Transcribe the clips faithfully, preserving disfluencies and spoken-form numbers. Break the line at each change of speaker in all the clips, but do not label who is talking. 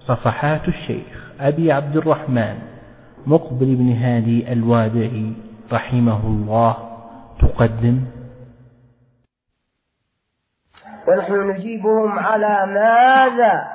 صفحات الشيخ أبي عبد الرحمن مقبل بن هادي الوادعي رحمه الله تقدم.
ونحن نجيبهم على ماذا؟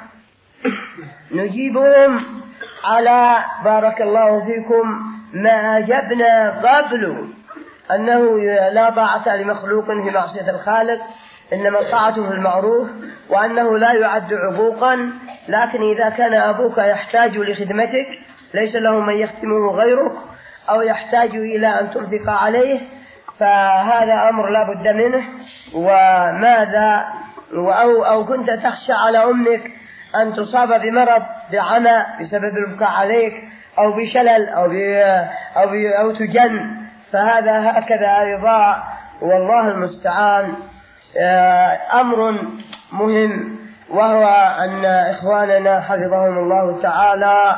نجيبهم على بارك الله فيكم ما أجبنا قبل، أنه لا طاعة لمخلوق في معصية الخالق، إنما طاعته في المعروف، وأنه لا يعد عقوقا، لكن إذا كان أبوك يحتاج لخدمتك ليس له من يخدمه غيرك، أو يحتاج إلى أن تنفق عليه، فهذا أمر لا بد منه. وماذا أو, أو كنت تخشى على أمك أن تصاب بمرض بعمى بسبب البكاء عليك، أو بشلل أو, أو, أو تجن، فهذا هكذا أيضا، والله المستعان. أمر مهم، وهو أن إخواننا حفظهم الله تعالى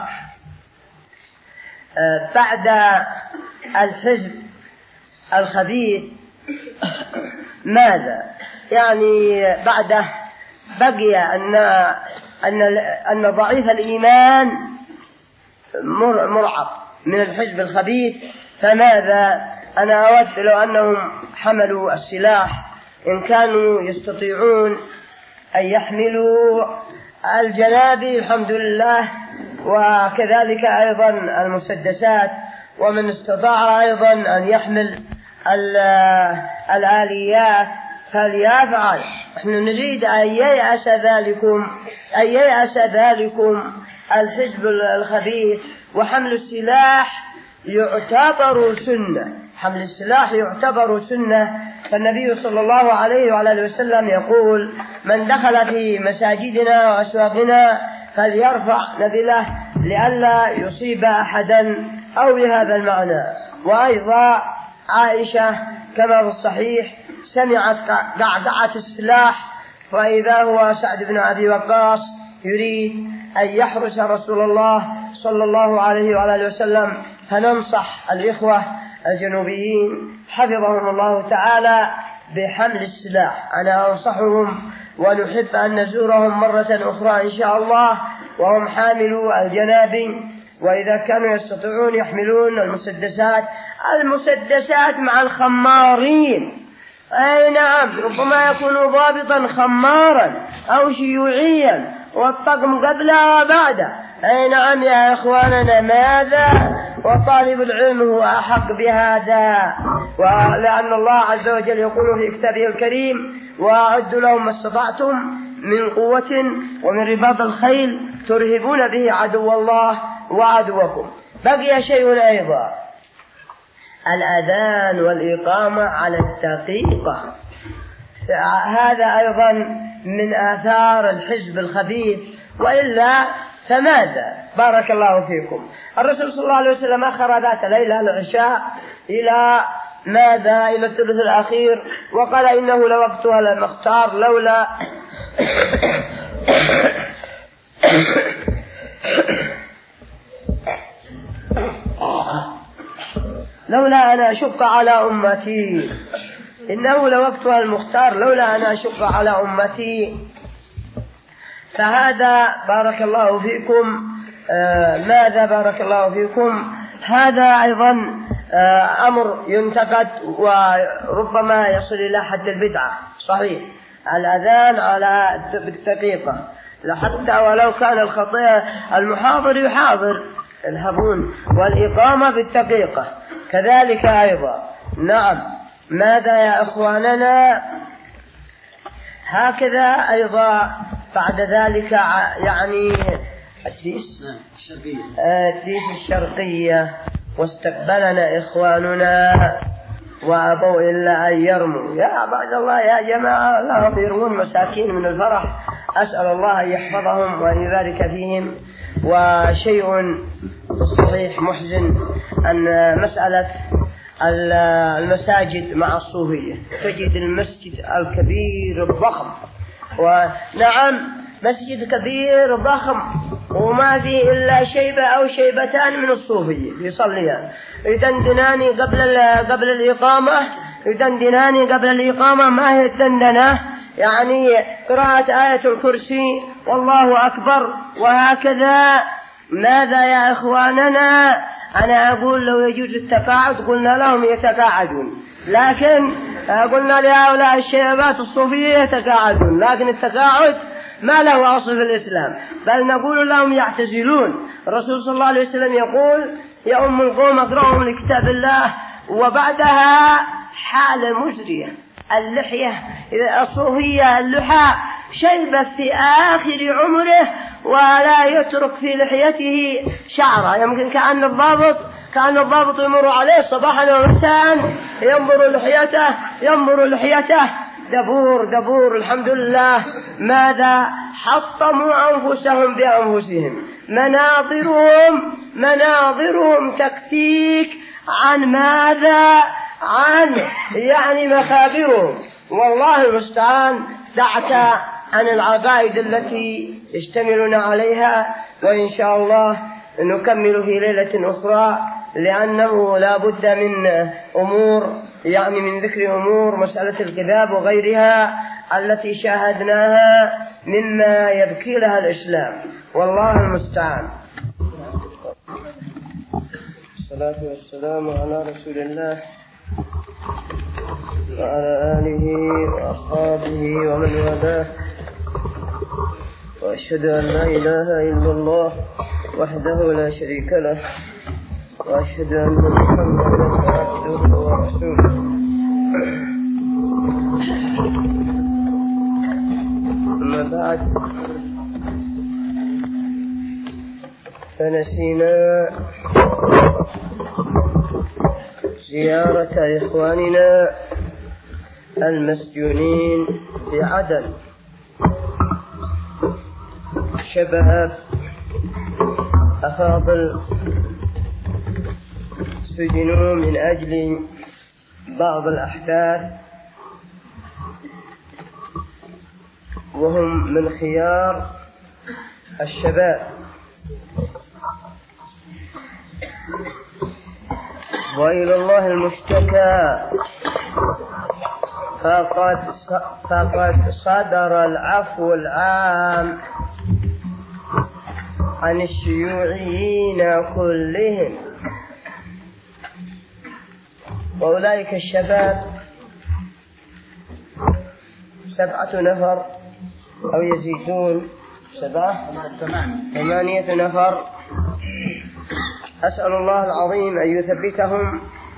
بعد الحزب الخبيث ماذا؟ يعني بعده بقي أن أن أن ضعيف الإيمان مرعب من الحزب الخبيث، فماذا؟ أنا أود لو أنهم حملوا السلاح، إن كانوا يستطيعون أن يحملوا الجنابي الحمد لله، وكذلك أيضا المسدسات، ومن استطاع أيضا أن يحمل الآليات فليفعل. نحن نريد أن ييأس ذلكم أن ييأس ذلكم الحزب الخبيث. وحمل السلاح يعتبر سنة، حمل السلاح يعتبر سنة، فالنبي صلى الله عليه وعلى وسلم يقول: من دخل في مساجدنا وأسواقنا فليرفع نبله لئلا يصيب أحدا، أو بهذا المعنى. وأيضا عائشة كما في الصحيح سمعت قعقعة السلاح، وإذا هو سعد بن أبي وقاص يريد أن يحرس رسول الله صلى الله عليه وعلى وسلم، فننصح الإخوة الجنوبيين حفظهم الله تعالى بحمل السلاح. أنا أنصحهم، ونحب أن نزورهم مرة أخرى إن شاء الله وهم حاملوا الجنابي، وإذا كانوا يستطيعون يحملون المسدسات المسدسات مع الخمارين. أي نعم، ربما يكون ضابطا خمارا أو شيوعيا، والطقم قبله وبعده. أي نعم يا إخواننا، ماذا؟ وطالب العلم هو أحق بهذا، ولأن الله عز وجل يقول في كتابه الكريم: وأعدوا لهم ما استطعتم من قوة ومن رباط الخيل ترهبون به عدو الله وعدوكم. بقي شيء أيضا، الأذان والإقامة على الدقيقة. هذا أيضا من آثار الحزب الخبيث، وإلا فماذا؟ بارك الله فيكم. الرسول صلى الله عليه وسلم أخر ذات ليلة العشاء إلى ماذا؟ إلى الثلث الأخير، وقال: إنه لوقتها المختار، لولا لولا أن أشق على أمتي، إنه لوقتها المختار لولا أن أشق على أمتي. فهذا بارك الله فيكم آه ماذا؟ بارك الله فيكم، هذا أيضا آه أمر ينتقد وربما يصل إلى حد البدعة. صحيح، الأذان على بالدقيقة، لحتى ولو كان الخطيئة المحاضر يحاضر الهبون، والإقامة بالدقيقة كذلك أيضا. نعم، ماذا يا إخواننا؟ هكذا أيضا بعد ذلك يعني الديس الديس الشرقية، واستقبلنا إخواننا وأبوا إلا أن يرموا. يا عباد الله يا جماعة، اللهم يرمون مساكين من الفرح، أسأل الله أن يحفظهم وأن يبارك فيهم. وشيء الصحيح محزن أن مسألة المساجد مع الصوفية، تجد المسجد الكبير الضخم، ونعم مسجد كبير ضخم وما فيه إلا شيبة أو شيبتان من الصوفية يصليان، يدندناني قبل قبل الإقامة يدندناني قبل الإقامة ما هي الدندنة؟ يعني قراءة آية الكرسي والله أكبر. وهكذا ماذا يا إخواننا؟ أنا أقول لو يجوز التقاعد قلنا لهم يتقاعدون، لكن قلنا لهؤلاء الشباب الصوفية يتقاعدون، لكن التقاعد ما له أصل في الإسلام، بل نقول لهم يعتزلون. الرسول صلى الله عليه وسلم يقول يا أم القوم اقرأهم لكتاب الله. وبعدها حالة مزرية، اللحية الصوفية اللحى شيبت في آخر عمره ولا يترك في لحيته شعرا، يمكن كأن الضابط كأن الضابط يمر عليه صباحا ومساء ينظر لحيته ينظر لحيته دبور دبور. الحمد لله. ماذا؟ حطموا أنفسهم بأنفسهم. مناظرهم مناظرهم تكتيك عن ماذا؟ عن يعني مخابرهم. والله المستعان. دعك عن العقائد التي يشتملون عليها، وإن شاء الله نكمل في ليلة أخرى، لأنه لا بد من أمور يعني من ذكر أمور مسألة الكذاب وغيرها التي شاهدناها مما يبكي لها الإسلام. والله المستعان. الصلاة والسلام على رسول الله وعلى آله وأصحابه ومن والاه، وأشهد أن لا إله إلا الله وحده لا شريك له، وأشهد أن محمدا عبده ورسوله. أما بعد، فنسينا زيارة إخواننا المسجونين في عدن، شباب أفاضل سجنوا من أجل بعض الأحداث، وهم من خيار الشباب. وإلى الله المشتكى، فقد فقد صدر العفو العام عن الشيوعيين كلهم. وأولئك الشباب سبعة نفر أو يزيدون، سبعة ثمانية نفر. أسأل الله العظيم أن يثبتهم،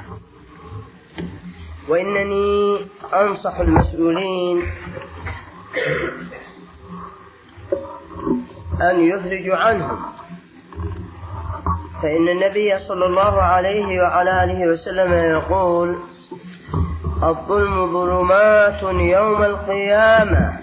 وإنني أنصح المسؤولين أن يفرجوا عنهم، فإن النبي صلى الله عليه وعلى آله وسلم يقول الظلم ظلمات يوم القيامة،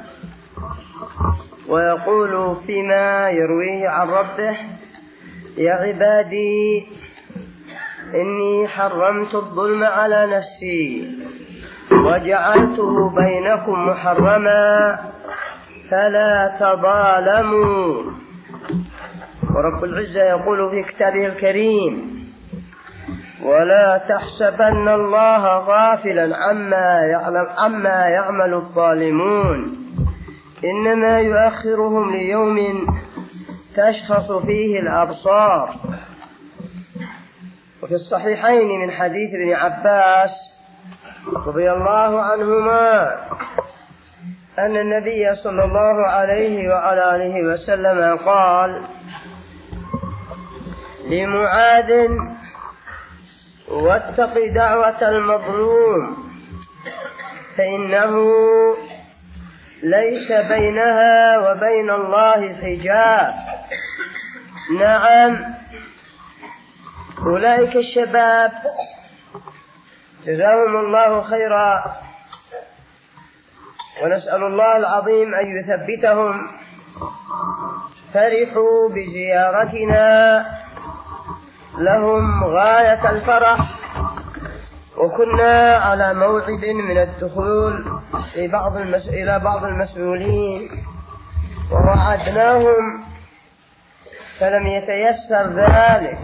ويقول فيما يرويه عن ربه يا عبادي إني حرمت الظلم على نفسي وجعلته بينكم محرما فلا تظالموا. ورب العزة يقول في كتابه الكريم ولا تحسبن الله غافلا عما يعلم عما يعمل الظالمون إنما يؤخرهم ليوم تشخص فيه الأبصار. وفي الصحيحين من حديث ابن عباس رضي الله عنهما أن النبي صلى الله عليه وعلى آله وسلم قال لمعاذ واتق دعوة المظلوم فإنه ليس بينها وبين الله حجاب. نعم، أولئك الشباب جزاهم الله خيرا، ونسأل الله العظيم أن يثبتهم. فرحوا بزيارتنا لهم غاية الفرح، وكنا على موعد من الدخول لبعض المس... إلى بعض المسؤولين ووعدناهم فلم يتيسر ذلك،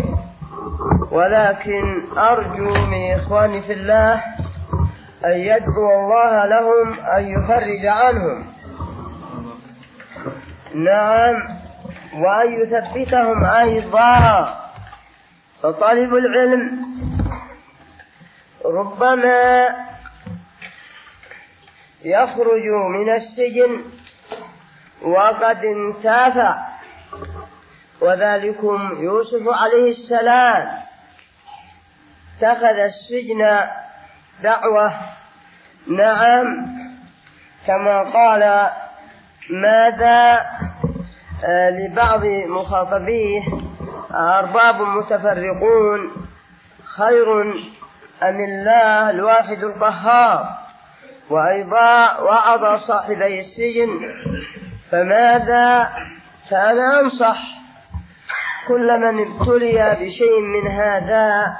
ولكن أرجو من إخواني في الله أن يدعو الله لهم أن يفرج عنهم. نعم، وأن يثبتهم أيضا. فطالب العلم ربما يخرج من السجن وقد انتفع، وذلكم يوسف عليه السلام اتخذ السجن دعوة. نعم، كما قال ماذا لبعض مخاطبيه: أرباب متفرقون خير أم الله الواحد القهار. وأيضا وعظ صاحبي السجن. فماذا؟ فأنا أنصح كل من ابتلي بشيء من هذا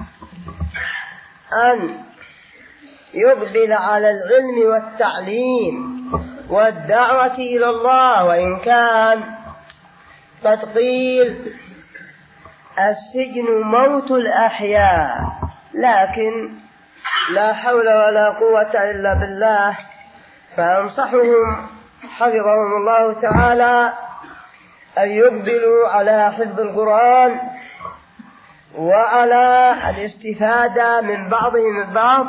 أن يقبل على العلم والتعليم والدعوة إلى الله. وإن كان قد قيل السجن موت الأحياء، لكن لا حول ولا قوة إلا بالله. فأنصحهم حفظهم الله تعالى أن يقبلوا على حفظ القرآن وعلى الاستفادة من بعضهم البعض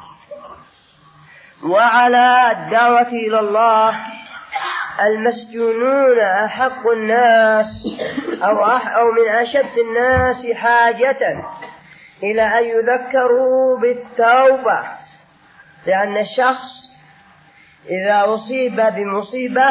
وعلى الدعوة إلى الله. المسجونون أحق الناس أو, أو من أشد الناس حاجة إلى أن يذكروا بالتوبة، لأن الشخص إذا أصيب بمصيبة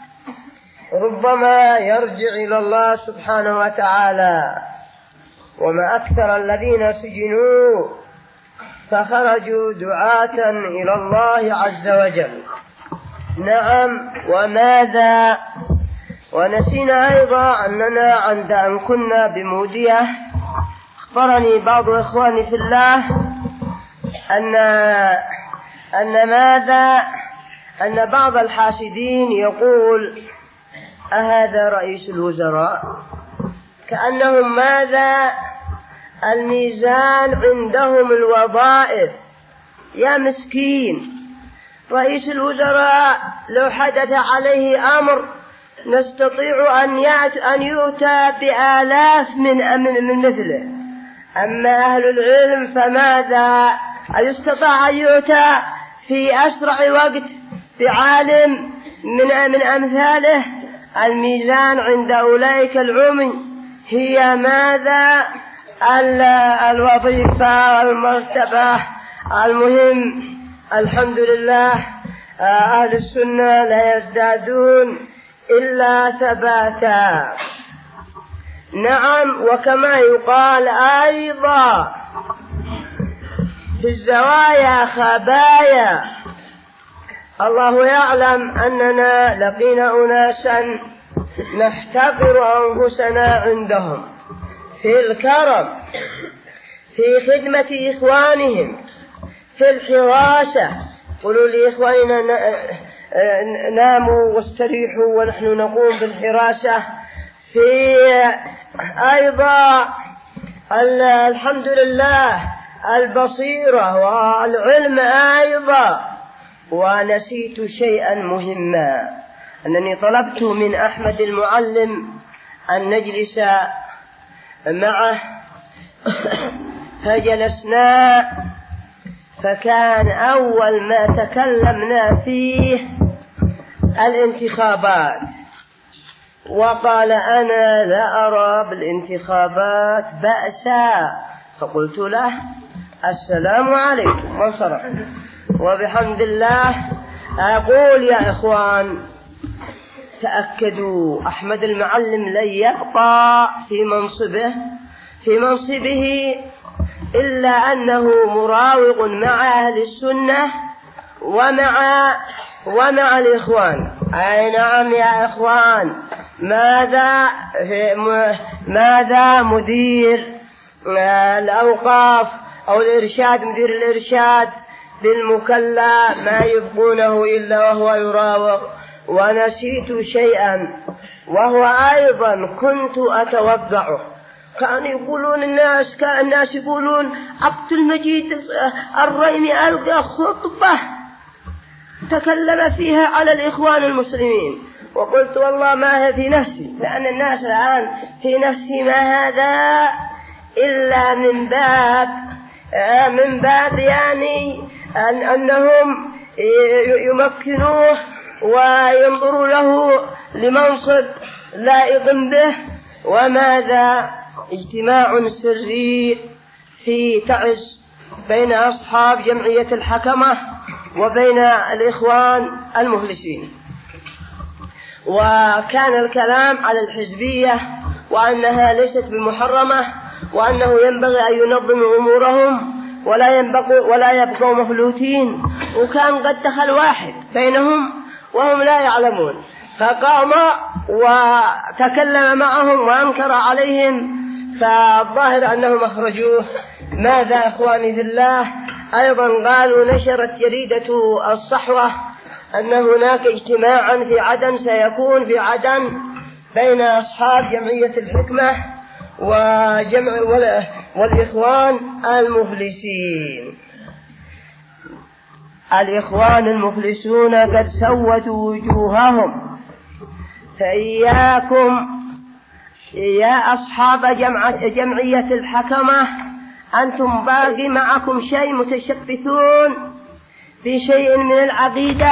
ربما يرجع إلى الله سبحانه وتعالى. وما أكثر الذين سجنوا فخرجوا دعاة إلى الله عز وجل. نعم، وماذا؟ ونسينا أيضا أننا عند أن كنا بمودية أخبرني بعض إخواني في الله أن أن ماذا؟ أن بعض الحاسدين يقول: أهذا رئيس الوزراء؟ كأنهم ماذا؟ الميزان عندهم الوظائف. يا مسكين، رئيس الوزراء لو حدث عليه أمر نستطيع أن يؤتى بآلاف من من مثله. أما أهل العلم فماذا؟ يستطاع أن يؤتى في أسرع وقت بعالم من من أمثاله. الميزان عند أولئك العمي هي ماذا؟ الوظيفة والمرتبة. المهم الحمد لله أهل السنة لا يزدادون إلا ثباتا. نعم، وكما يقال أيضا في الزوايا خبايا. الله يعلم أننا لقينا أناسا نحتقر أنفسنا عندهم في الكرم، في خدمة إخوانهم، في الحراسة. قولوا لإخواننا ناموا واستريحوا ونحن نقوم بالحراسة. في أيضا الحمد لله البصيرة والعلم أيضا. ونسيت شيئا مهما، أنني طلبت من أحمد المعلم أن نجلس معه فجلسنا، فكان أول ما تكلمنا فيه الانتخابات، وقال: أنا لا أرى بالانتخابات بأسا. فقلت له: السلام عليكم، وانصرف. وبحمد الله أقول يا إخوان تأكدوا أحمد المعلم لن يبقى في منصبه في منصبه إلا أنه مراوغ مع أهل السنة ومع ومع الإخوان. أي نعم يا إخوان. ماذا ماذا مدير الأوقاف أو الإرشاد، مدير الإرشاد بالمكلا ما يبقونه إلا وهو يراوغ. ونسيت شيئا وهو أيضا كنت أتوقعه. كانوا يقولون الناس كان الناس يقولون عبد المجيد الريمي ألقى خطبة تكلم فيها على الإخوان المسلمين، وقلت والله ما هي في نفسي، لأن الناس الآن في نفسي ما هذا إلا من باب من باب يعني أن أنهم يمكنوه وينظروا له لمنصب لائق به. وماذا؟ اجتماع سري في تعز بين أصحاب جمعية الحكمة وبين الإخوان المفلسين، وكان الكلام على الحزبية وأنها ليست بمحرمة، وأنه ينبغي أن ينظموا أمورهم ولا ينبقوا ولا يبقوا مفلوتين. وكان قد دخل واحد بينهم وهم لا يعلمون، فقام وتكلم معهم وأنكر عليهم، فالظاهر أنهم أخرجوه. ماذا إخواني في الله؟ أيضا قالوا نشرت جريدة الصحوة أن هناك اجتماعا في عدن سيكون في عدن بين أصحاب جمعية الحكمة وجمع والإخوان المفلسين. الإخوان المفلسون قد سودوا وجوههم، فإياكم يا أصحاب جمعة جمعية الحكمة، أنتم باقي معكم شيء متشبثون في شيء من العقيدة،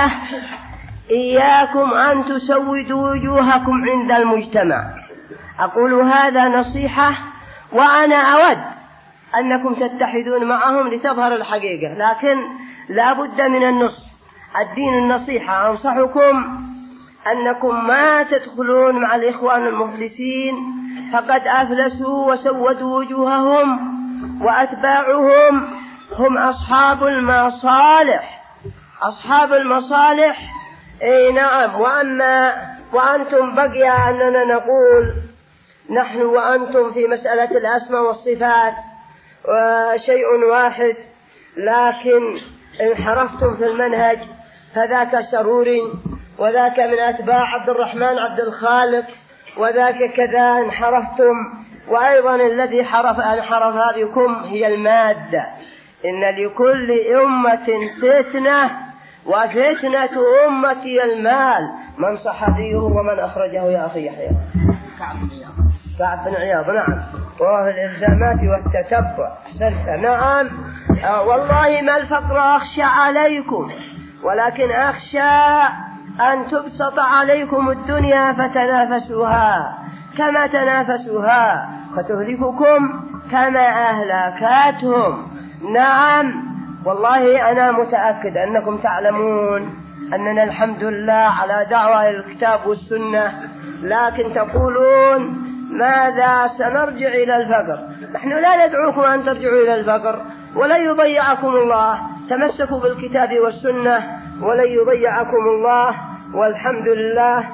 إياكم أن تسودوا وجوهكم عند المجتمع. أقول هذا نصيحة، وأنا أود أنكم تتحدون معهم لتظهر الحقيقة، لكن لا بد من النصح. الدين النصيحة. أنصحكم أنكم ما تدخلون مع الإخوان المفلسين، فقد أفلسوا وسودوا وجوههم، وأتباعهم هم أصحاب المصالح أصحاب المصالح أي نعم. وأما وأنتم بقي أننا نقول نحن وأنتم في مسألة الأسماء والصفات شيء واحد، لكن انحرفتم في المنهج، فذاك سروري وذاك من أتباع عبد الرحمن عبد الخالق، وذاك كذا انحرفتم. وأيضا الذي حرف انحرف بكم هي المادة. إن لكل أمة فتنة وفتنة أمتي المال. من صحابيه ومن أخرجه يا أخي يحيى؟ كعب بن عياض. كعب بن عياض نعم. وهو الإلزامات والتتبع. أحسنت نعم. آه والله ما الفقر أخشى عليكم، ولكن أخشى أن تبسط عليكم الدنيا فتنافسوها كما تنافسوها فتهلككم كما أهلكتهم. نعم والله أنا متأكد أنكم تعلمون أننا الحمد لله على دعوة الكتاب والسنة، لكن تقولون ماذا سنرجع إلى الفقر. نحن لا ندعوكم أن ترجعوا إلى الفقر، ولن يضيعكم الله. تمسكوا بالكتاب والسنة ولن يضيعكم الله، والحمد لله.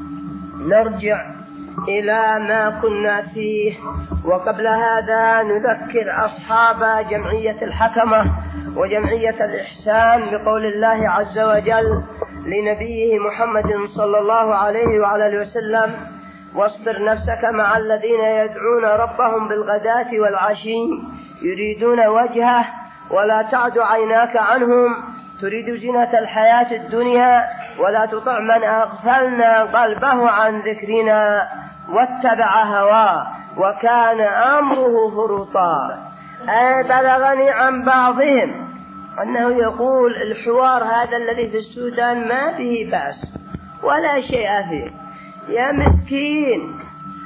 نرجع إلى ما كنا فيه. وقبل هذا نذكر أصحاب جمعية الحكمة وجمعية الإحسان بقول الله عز وجل لنبيه محمد صلى الله عليه وعلى آله وسلم: واصبر نفسك مع الذين يدعون ربهم بالغداة والعشي يريدون وجهه ولا تعد عيناك عنهم تريد زينة الحياة الدنيا ولا تطع من أغفلنا قلبه عن ذكرنا واتبع هواه وكان أمره فرطا. أي بلغني عن بعضهم أنه يقول الحوار هذا الذي في السودان ما به بأس ولا شيء فيه. يا مسكين،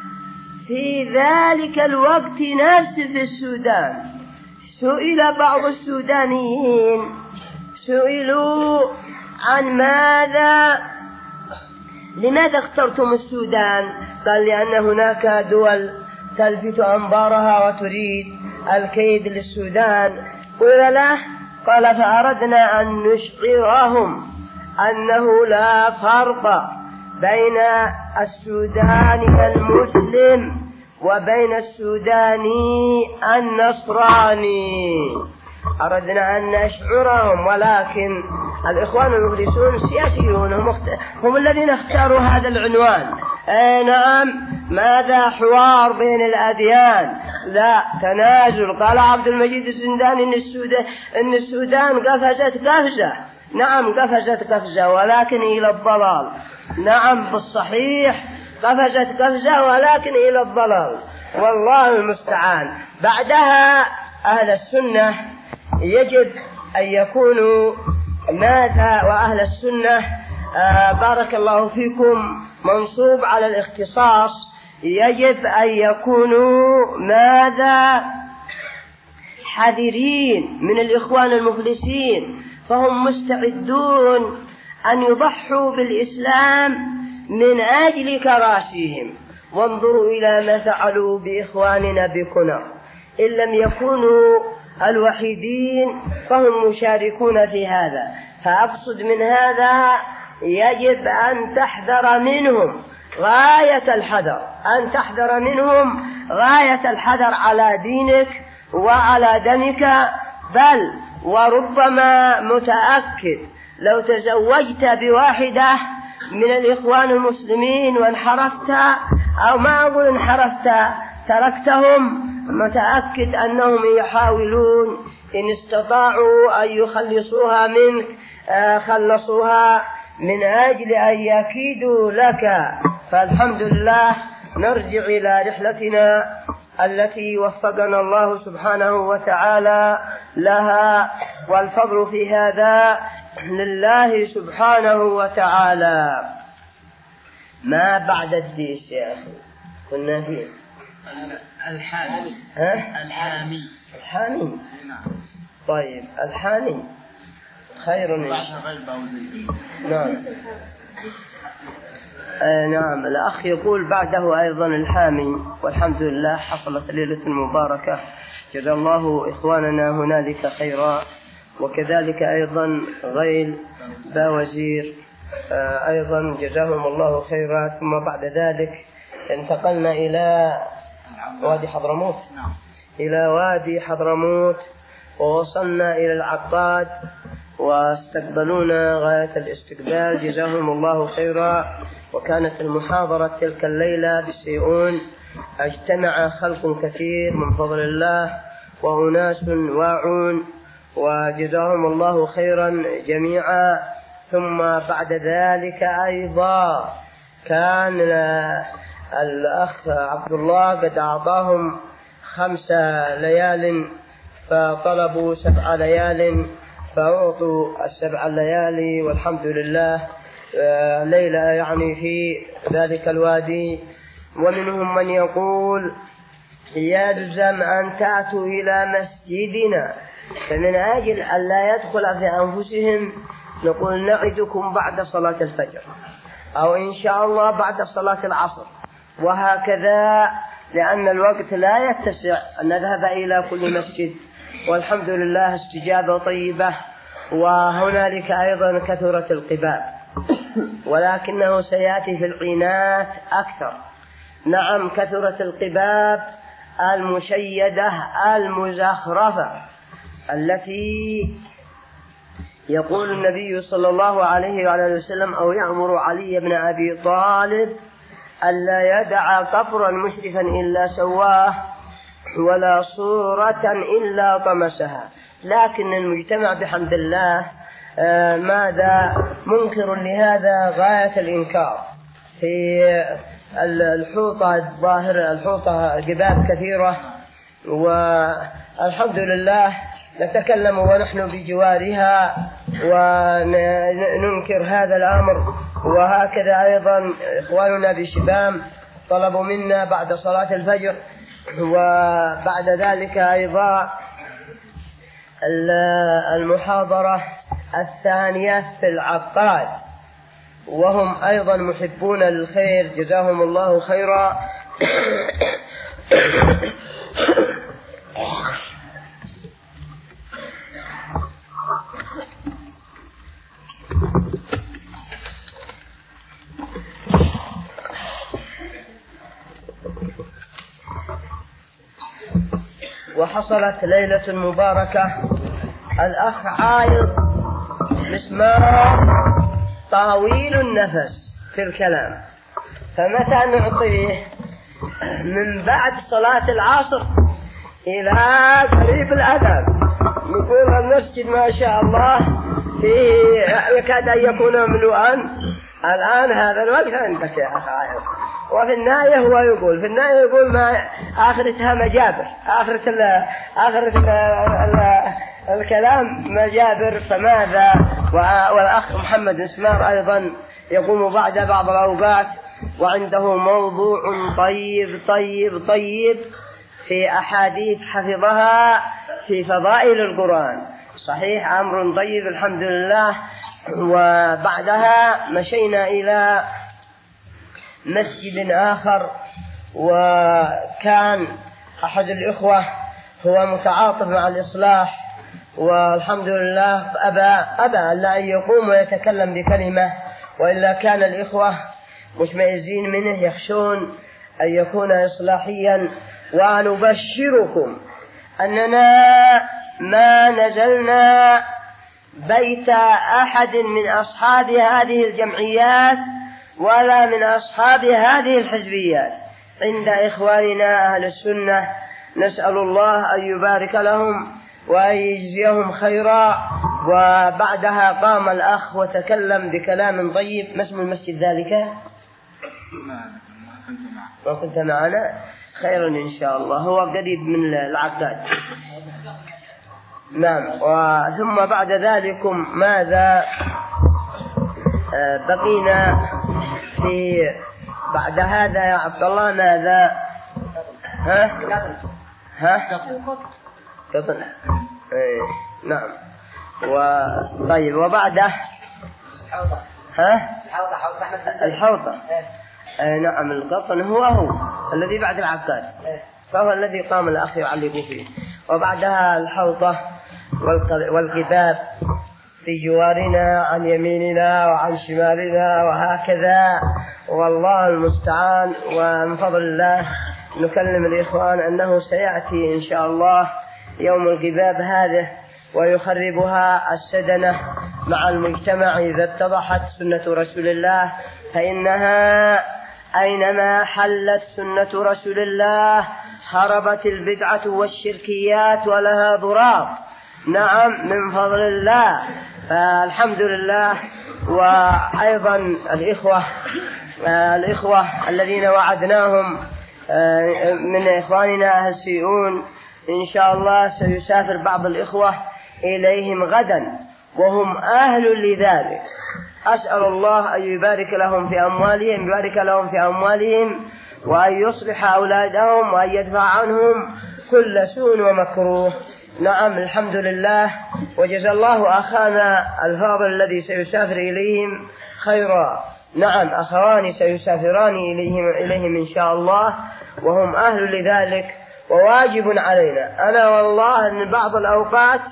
في ذلك الوقت نفسه في السودان سئل بعض السودانيين، سئلوا عن ماذا لماذا اخترتم السودان؟ قال لأن هناك دول تلفت أنظارها وتريد الكيد للسودان. قل له، قال فأردنا أن نشعرهم أنه لا فرق بين السوداني المسلم وبين السوداني النصراني. أردنا أن نشعرهم، ولكن الإخوان المفلسون سياسيون هم, اخت... هم الذين اختاروا هذا العنوان. أي نعم، ماذا حوار بين الأديان؟ لا، تنازل. قال عبد المجيد الزنداني إن السودان, إن السودان قفزت قفزة نعم قفزت قفزة ولكن إلى الضلال. نعم بالصحيح قفزت قفزة ولكن إلى الضلال، والله المستعان. بعدها أهل السنة يجب أن يكونوا ماذا؟ وأهل السنة آه بارك الله فيكم منصوب على الاختصاص، يجب أن يكونوا ماذا؟ حذرين من الإخوان المفلسين، فهم مستعدون أن يضحوا بالإسلام من أجل كراسيهم. وانظروا إلى ما فعلوا بإخواننا بكنا، إن لم يكونوا الوحيدين فهم مشاركون في هذا. فأقصد من هذا يجب أن تحذر منهم غاية الحذر، أن تحذر منهم غاية الحذر على دينك وعلى دمك. بل وربما متأكد لو تزوجت بواحدة من الإخوان المسلمين وانحرفت، أو ما أقول انحرفت تركتهم، متأكد أنهم يحاولون إن استطاعوا أن يخلصوها منك خلصوها من أجل أن يكيدوا لك. فالحمد لله نرجع إلى رحلتنا التي وفقنا الله سبحانه وتعالى لها، والفضل في هذا لله سبحانه وتعالى. ما بعد الديس يا أخي كنا فيه
الحامي.
ها؟
الحامي.
الحامي. طيب الحامي خير إن نعم. آه نعم. الأخ يقول بعده أيضا الحامي. والحمد لله حصلت ليلة مباركة، جزا الله إخواننا هنالك خيرا، وكذلك أيضا غيل باوزير آه أيضا جزاهم الله خيرا. ثم بعد ذلك انتقلنا إلى وادي حضرموت، إلى وادي حضرموت ووصلنا إلى العقاد، واستقبلونا غاية الاستقبال جزاهم الله خيرا. وكانت المحاضرة تلك الليلة بالسيئون، اجتمع خلق كثير من فضل الله وأناس واعون، وجزاهم الله خيرا جميعا. ثم بعد ذلك أيضا كان الأخ عبد الله قد أعطاهم خمس ليال، فطلبوا سبع ليال فأعطوا السبع الليالي، والحمد لله ليلة يعني في ذلك الوادي. ومنهم من يقول يلزم أن تأتوا إلى مسجدنا، فمن أجل أن لا يدخل في أنفسهم نقول نعدكم بعد صلاة الفجر، أو إن شاء الله بعد صلاة العصر، وهكذا، لأن الوقت لا يتسع أن نذهب إلى كل مسجد. والحمد لله استجابة طيبة. وهنالك أيضا كثرة القباب، ولكنه سيأتي في العينات أكثر. نعم كثرة القباب المشيدة المزخرفة التي يقول النبي صلى الله عليه وعلى وسلم أو يأمر علي بن أبي طالب ألا يدع قبرا مشرفا إلا سواه ولا صورة إلا طمسها. لكن المجتمع بحمد الله آه ماذا منكر لهذا غاية الإنكار. في الحوطة الظاهرة الحوطة جبال كثيرة، والحمد لله نتكلم ونحن بجوارها وننكر هذا الأمر. وهكذا أيضا إخواننا بشبام طلبوا منا بعد صلاة الفجر، وبعد ذلك أيضا المحاضرة الثانية في العقاد، وهم أيضا محبون للخير جزاهم الله خيرا. وحصلت ليلة مباركة. الأخ عايض مسمار طويل النفس في الكلام، فمتى نعطيه؟ من بعد صلاة العصر إلى قريب الأذان. نقول المسجد ما شاء الله فيه يكاد أن يكون مملوءا الآن هذا الوقت عندك يا أخي. وفي النهاية هو يقول في النهاية يقول ما آخرتها مجابر، آخرة ال آخرة ال ال الكلام مجابر. فماذا؟ والأخ محمد مسمار أيضا يقوم بعد بعض الأوقات وعنده موضوع طيب طيب طيب في أحاديث حفظها في فضائل القرآن. صحيح أمر طيب الحمد لله. وبعدها مشينا إلى مسجد آخر، وكان أحد الإخوة هو متعاطف مع الإصلاح، والحمد لله أبى أبى ألا أن يقوم ويتكلم بكلمة، وإلا كان الإخوة مشمئزين منه يخشون أن يكون إصلاحيا. ونبشركم أننا ما نزلنا بيت أحد من أصحاب هذه الجمعيات ولا من أصحاب هذه الحزبيات عند إخواننا أهل السنة. نسأل الله أن يبارك لهم وأن يجزيهم خيرا. وبعدها قام الأخ وتكلم بكلام طيب. ما اسم المسجد ذلك؟
ما كنت معنا.
ما كنت معنا؟ خيرا إن شاء الله، هو قريب من العقاد. نعم. وثم بعد ذلك ماذا بقينا في بعد هذا يا عبد الله؟ ماذا؟ ها ها قطن. ايه نعم. وطيب وبعده ها الحوضة. ايه نعم. القطن هو هو الذي بعد العقاد، فهو الذي قام الأخ يعلق فيه. وبعدها الحوضة والقباب في جوارنا عن يميننا وعن شمالنا وهكذا، والله المستعان. ومن فضل الله نكلم الإخوان أنه سيأتي إن شاء الله يوم القباب هذا ويخربها السدنة مع المجتمع إذا اتضحت سنة رسول الله، فإنها أينما حلت سنة رسول الله هربت البدعة والشركيات ولها ضراب. نعم من فضل الله. فالحمد لله. وأيضا الإخوة الإخوة الذين وعدناهم من إخواننا السيئون إن شاء الله سيسافر بعض الإخوة إليهم غدا وهم أهل لذلك. أسأل الله أن يبارك لهم في أموالهم يبارك لهم في أموالهم وأن يصلح أولادهم وأن يدفع عنهم كل سوء ومكروه. نعم الحمد لله. وجزا الله أخانا الفاضل الذي سيسافر إليهم خيرا. نعم أخواني سيسافران إليهم, إليهم إن شاء الله وهم أهل لذلك، وواجب علينا. أنا والله أن بعض الأوقات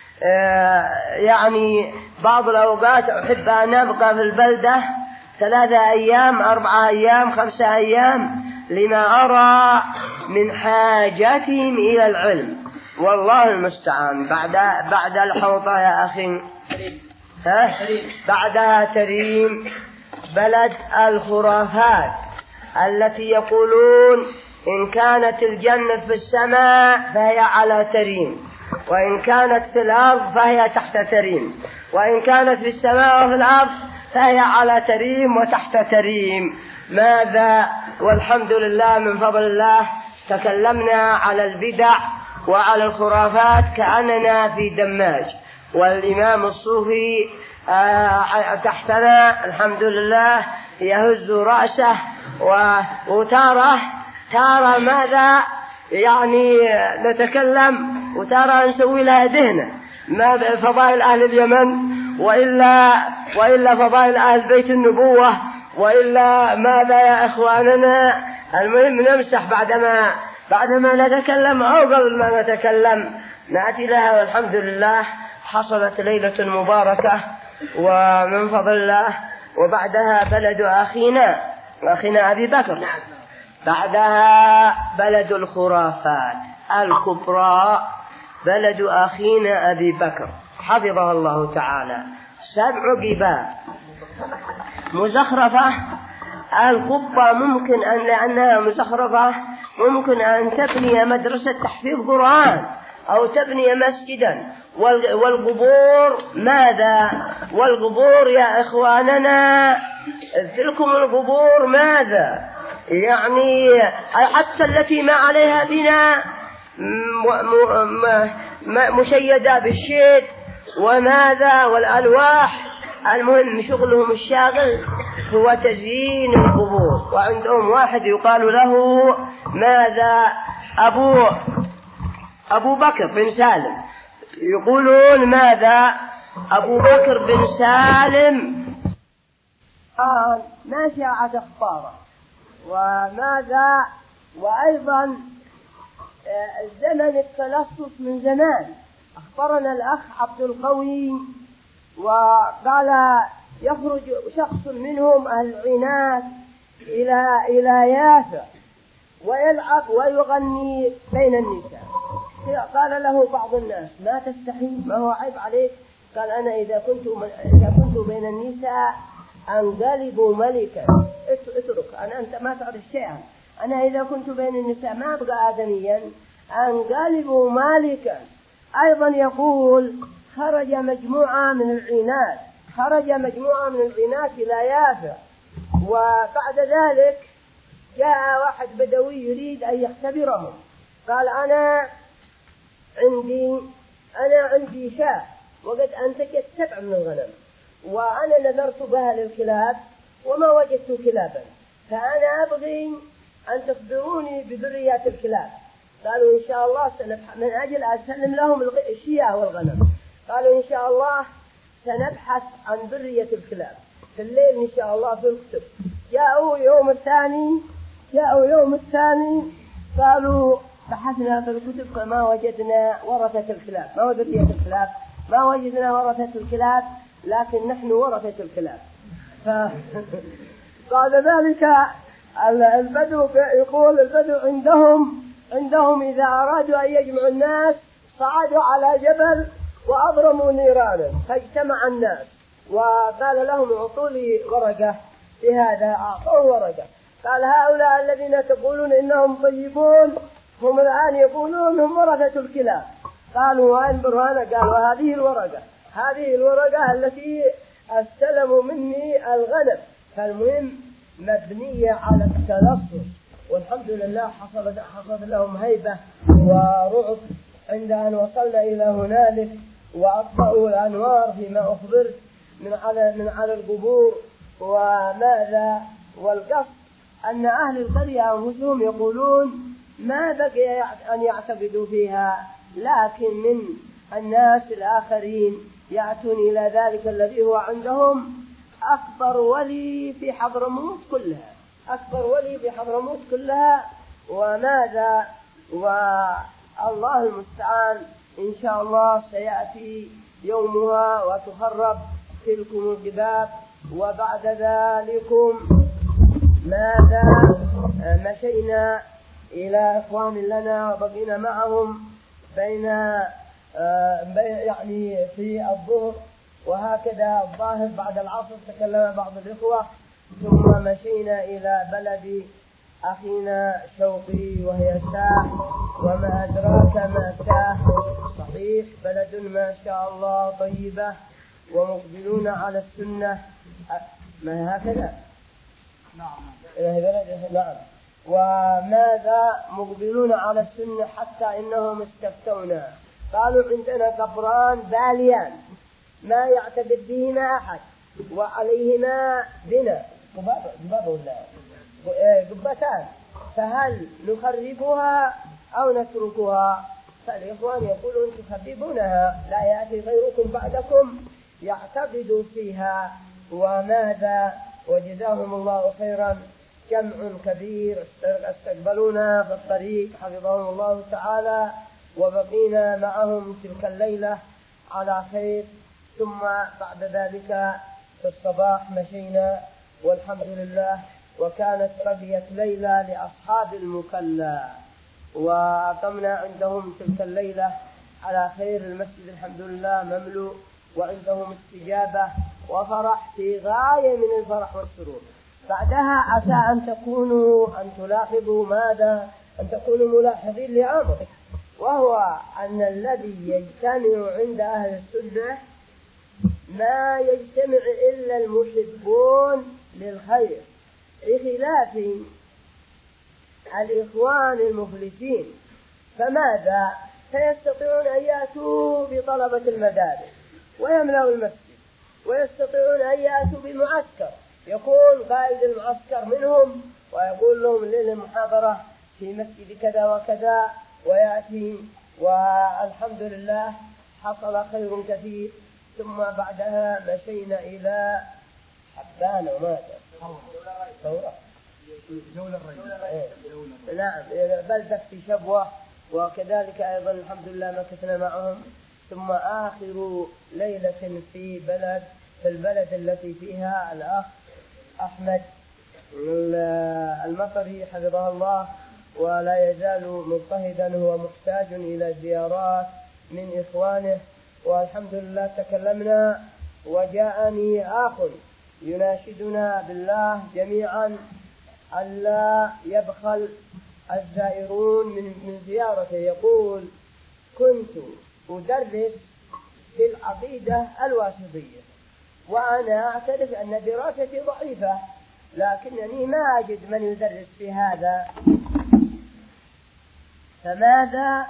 يعني بعض الأوقات أحب أن أبقى في البلدة ثلاثة أيام أربعة أيام خمسة أيام لما أرى من حاجتهم إلى العلم، والله المستعان. بعد بعد الحوطة يا أخي ها بعدها تريم بلد الخرافات التي يقولون إن كانت الجنة في السماء فهي على تريم، وإن كانت في الأرض فهي تحت تريم، وإن كانت في السماء وفي الأرض فهي على تريم وتحت تريم. ماذا؟ والحمد لله من فضل الله تكلمنا على البدع وعلى الخرافات كأننا في دماج، والإمام الصوفي تحتنا الحمد لله يهز رأسه وتارة تارة ماذا يعني نتكلم وتارة نسوي لها دهنة ما فضائل أهل اليمن وإلا وإلا فضائل أهل بيت النبوة وإلا ماذا يا إخواننا. المهم نمسح بعدما بعدما نتكلم أو قبل ما نتكلم نأتي لها. والحمد لله حصلت ليلة مباركة ومن فضل الله. وبعدها بلد أخينا أخينا أبي بكر، بعدها بلد الخرافات الكبرى بلد أخينا أبي بكر حفظه الله تعالى. سبع جبال مزخرفة. القبة ممكن أن لأنها مزخرفة ممكن أن تبني مدرسة تحفيظ قرآن أو تبني مسجدا والقبور ماذا؟ والقبور يا إخواننا تلكم القبور ماذا؟ يعني حتى التي ما عليها بناء مشيدة بالشيد وماذا والألواح، المهم شغلهم الشاغل هو تزيين القبور. وعندهم واحد يقال له ماذا؟ أبو أبو بكر بن سالم، يقولون ماذا؟ أبو بكر بن سالم آه ما شاعت أخباره. وماذا؟ وأيضا زمن التلصص من زمان. أخبرنا الأخ عبد القوي وقال يخرج شخص منهم أهل العناد إلى إلى يافع ويلعب ويغني بين النساء. قال له بعض الناس ما تستحي؟ ما هو عيب عليك؟ قال أنا إذا كنت إذا كنت بين النساء أنقلب ملكا. اترك أنا أنت ما تعرف شيئا. أنا إذا كنت بين النساء ما أبقى آدميا، أنقلب مالكا. أيضا يقول خرج مجموعة من العناد خرج مجموعة من العناد إلى يافع، وبعد ذلك جاء واحد بدوي يريد أن يختبرهم. قال أنا عندي أنا عندي شاة وقد أنتجت سبع من الغنم، وأنا نذرت بها للكلاب وما وجدت كلابا، فأنا أبغي أن تخبروني بذريات الكلاب. قالوا إن شاء الله سنبحث من أجل أسلم لهم الشياه والغنم. قالوا إن شاء الله سنبحث عن ذرية الكلاب في الليل إن شاء الله في الكتب. جاءوا يوم الثاني جاءوا يوم الثاني قالوا بحثنا في الكتب فما وجدنا ورثة الكلاب، ما هو ذرية الكلاب، ما وجدنا ورثة الكلاب، لكن نحن ورثة الكلاب. قال ذلك البدو، يقول البدو عندهم عندهم إذا أرادوا أن يجمعوا الناس صعدوا على جبل وأضرموا نيرانا فاجتمع الناس، وقال لهم اعطوا لي ورقة بهذا. أعطوه ورقة. قال هؤلاء الذين تقولون إنهم طيبون هم الآن يقولون هم ورثة الكلاب. قالوا وين برهانة؟ قال وهذه الورقة هذه الورقة التي استلموا مني الغنم. فالمهم مبنية على التلصص، والحمد لله حصلت حصلت لهم هيبة ورعب عند أن وصلنا إلى هنالك، وأطفأوا الأنوار فيما أخبرت من على من على القبور. وماذا؟ والقصد أن أهل القرية أنفسهم يقولون ما بقي أن يعتقدوا فيها، لكن من الناس الآخرين يأتون إلى ذلك الذي هو عندهم أكبر ولي في حضرموت كلها أكبر ولي في حضرموت كلها. وماذا؟ والله المستعان. إن شاء الله سيأتي يومها وتخرب تلكم الجباب. وبعد ذلكم ماذا؟ مشينا إلى إخوان لنا وبقينا معهم بين يعني في الظهر، وهكذا الظاهر بعد العصر تكلم بعض الإخوة، ثم مشينا إلى بلد أخينا شوقي وهي ساح. وما أدراك ما ساح؟ صحيح بلد ما شاء الله طيبة ومقبلون على السنة. ما هكذا؟ نعم. نعم. وماذا؟ مقبلون على السنة حتى إنهم استفتونا قالوا عندنا قبران باليان ما يعتقد بهما أحد وعليهما بنا قبتان، فهل نخربها أو نتركها؟ فالإخوان يقولون تخربونها، لا يأتي غيركم بعدكم يعتقد فيها. وماذا؟ وجزاهم الله خيرا، جمع كبير استقبلونا في الطريق حفظهم الله تعالى، وبقينا معهم تلك الليلة على خير. ثم بعد ذلك في الصباح مشينا والحمد لله. وكانت بقيت ليلة لأصحاب المكلا، وأقمنا عندهم تلك الليلة على خير. المسجد الحمد لله مملوء، وعندهم استجابة وفرح في غاية من الفرح والسرور. بعدها عسى أن تكونوا أن تلاحظوا ماذا؟ أن تكونوا ملاحظين لأمر، وهو أن الذي يجتمع عند أهل السنة ما يجتمع إلا المحبون للخير، بخلاف الإخوان المخلصين. فماذا؟ فيستطيعون أن يأتوا بطلبة المدارس ويملأوا المسجد، ويستطيعون أن يأتوا بمعسكر، يكون قائد المعسكر منهم ويقول لهم للمحاضرة في مسجد كذا وكذا، ويأتي والحمد لله حصل خير كثير. ثم بعدها مشينا إلى حبان وماذا ثورة
جولة الرجل.
نعم، بلدة في شبوة، وكذلك أيضا الحمد لله مكثنا معهم. ثم آخر ليلة في بلد في البلد التي فيها الأخ أحمد المطري حفظه الله، ولا يزال مضطهدا، هو محتاج إلى زيارات من إخوانه. والحمد لله تكلمنا، وجاءني آخ يناشدنا بالله جميعا ألا يبخل الزائرون من من زيارته. يقول: كنت أدرس في العقيدة الواسطية، وأنا أعترف أن دراستي ضعيفة، لكنني ما أجد من يدرس في هذا، فماذا؟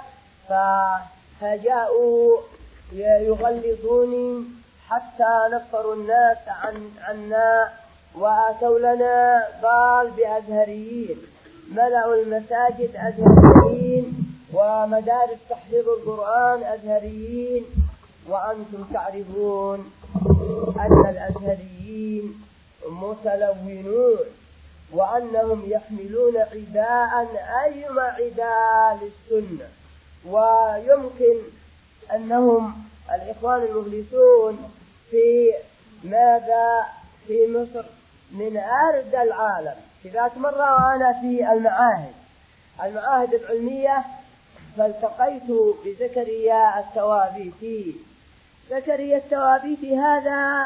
فجاءوا يغلظوني حتى نفروا الناس عن عنا، وآتوا لنا قال بأزهريين، ملأوا المساجد أزهريين، ومدارس تحفيظ القرآن أزهريين. وأنتم تعرفون أن الأزهريين متلونون، وأنهم يحملون عداء أيما عداء للسنة. ويمكن أنهم الإخوان المخلصون في ماذا في مصر من أرض العالم. في ذات مرة وأنا في المعاهد المعاهد العلمية، فالتقيت بزكريا التوابيتي. زكريا التوابيتي هذا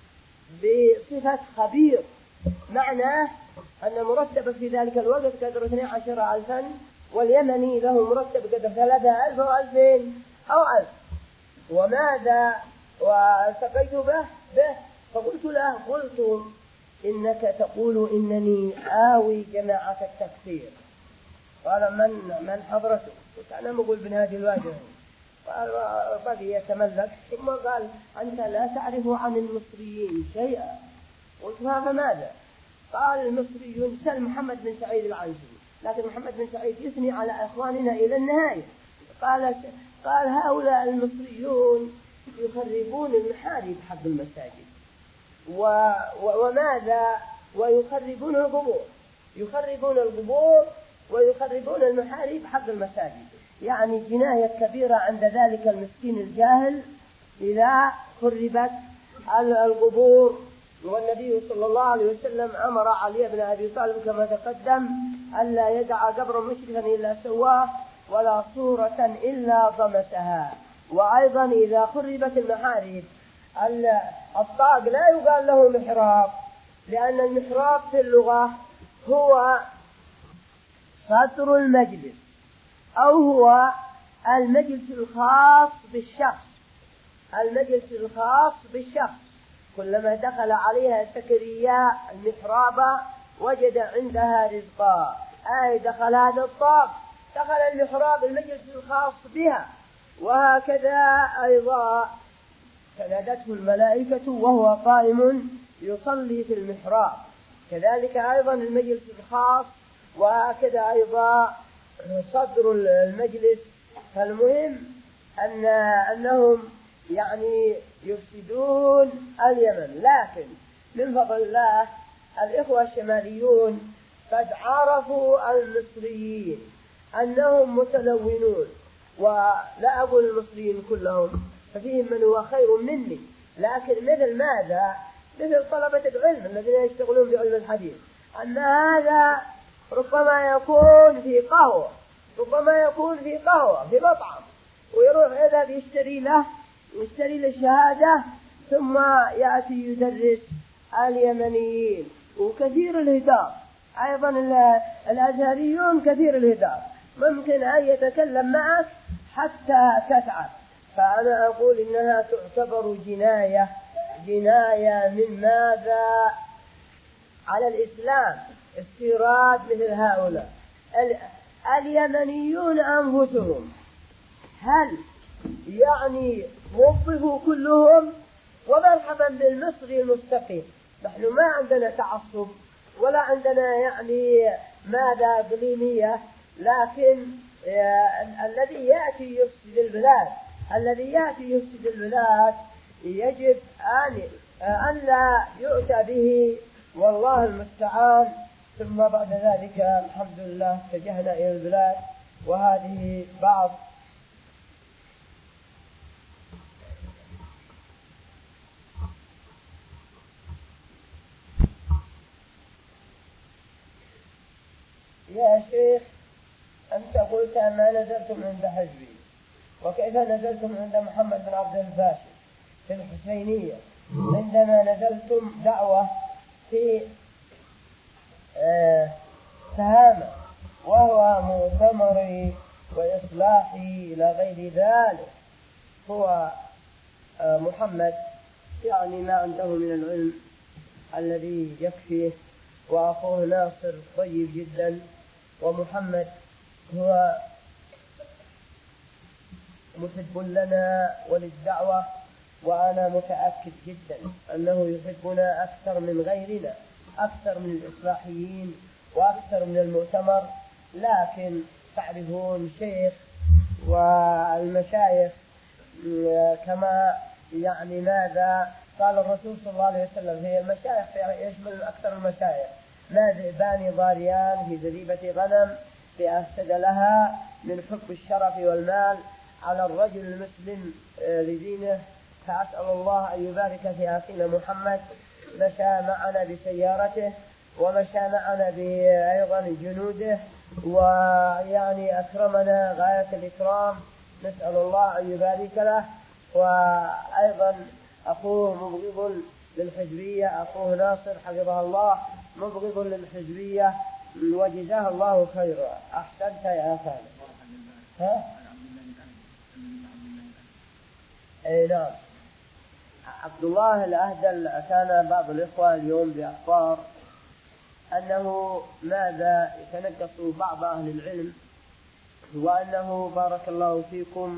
بصفة خبير، معناه أن مرتب في ذلك الوقت قدر اثني عشر ألفا، واليمني له مرتب قدر ثلاثة ألف وألفين أو ألف. وماذا؟ والتقيت به به فقلت له قلت: إنك تقول إنني آوي جماعة التكفير. قال: من من حضرته؟ قلت: أنا مقول بن هادي الواجهي. قال: بقي يتملك. ثم قال: أنت لا تعرف عن المصريين شيئا. قلت: فماذا؟ قال: المصريون سل محمد بن سعيد العنزي، لكن محمد بن سعيد يثني على إخواننا إلى النهاية. قال قال هؤلاء المصريون يخربون المحاريب حق المساجد، و... و... وماذا؟ ويخربون القبور، يخربون القبور ويخربون المحاريب حق المساجد. يعني جناية كبيرة عند ذلك المسكين الجاهل إذا خربت القبور. والنبي صلى الله عليه وسلم أمر علي بن أبي طالب كما تقدم ألا يدع قبرا مشرفا إلا سواه، ولا صورة إلا ضمسها. وأيضا إذا خربت المحاريب الطاق لا يقال له محراب، لأن المحراب في اللغة هو صدر المجلس، أو هو المجلس الخاص بالشخص، المجلس الخاص بالشخص. كلما دخل عليها زكريا المحراب وجد عندها رزقا، أي دخل هذا الطاق دخل المحراب المجلس الخاص بها. وهكذا أيضا فنادته الملائكة وهو قائم يصلي في المحراب، كذلك أيضا المجلس الخاص، وهكذا أيضا صدر المجلس. فالمهم أن أنهم يعني يفسدون اليمن. لكن من فضل الله الإخوة الشماليون قد عرفوا المصريين أنهم متلونون، ولا أقول المصريين كلهم، ففيهم من هو خير مني، لكن مثل ماذا؟ مثل طلبة العلم الذين يشتغلون بعلم الحديث، أن هذا ربما يكون في قهوة، ربما يكون في قهوة في مطعم، ويروح يذهب يشتري له يشتري له الشهادة، ثم يأتي يدرس اليمنيين. وكثير الهدار أيضا، الأزهريون كثير الهدار، ممكن أن يتكلم معك حتى تتعب. فأنا أقول إنها تعتبر جناية جناية من ماذا على الإسلام استيراد مثل هؤلاء. اليمنيون أنفسهم هل يعني وظفوا كلهم؟ ومرحبا بالمصري المستقيم، نحن ما عندنا تعصب ولا عندنا يعني ماذا إقليمية، لكن الذي يأتي يفسد البلاد الذي يأتي يفسد البلاد يجب أن أن لا يؤتى به، والله المستعان. ثم بعد ذلك الحمد لله اتجهنا إلى البلاد، وهذه بعض يا شيخ أنت قلت ما نزلتم عند حزبي، وكيف نزلتم عند محمد بن عبد الباشر في الحسينية عندما نزلتم دعوة في آه سهامة وهو مؤتمري وإصلاحي إلى غير ذلك؟ هو آه محمد يعني ما عنده من العلم الذي يكفيه، وأخوه ناصر طيب جدا، ومحمد هو محب لنا وللدعوة، وأنا متأكد جدا أنه يحبنا أكثر من غيرنا، أكثر من الإصلاحيين وأكثر من المؤتمر. لكن تعرفون شيخ والمشايخ كما يعني ماذا قال الرسول صلى الله عليه وسلم، هي المشايخ يشمل أكثر المشايخ ما ذئبان ضاريان في جريبة غنم بأفسد لها من حب الشرف والمال على الرجل المسلم لدينه. فأسأل الله أن يبارك في أخينا محمد، مشى معنا بسيارته ومشى معنا بأيضا جنوده، ويعني أكرمنا غاية الإكرام، نسأل الله أن يبارك له. وأيضا أخوه مبغض للحزبية، أخوه ناصر حفظه الله مبغض للحزبية وجزاه الله خيرا. أحسنت يا خالد. ها؟ أي نعم. عبد الله الأهدل كان بعض الإخوة اليوم بأخبار أنه ماذا يتنقص بعض أهل العلم، وأنه بارك الله فيكم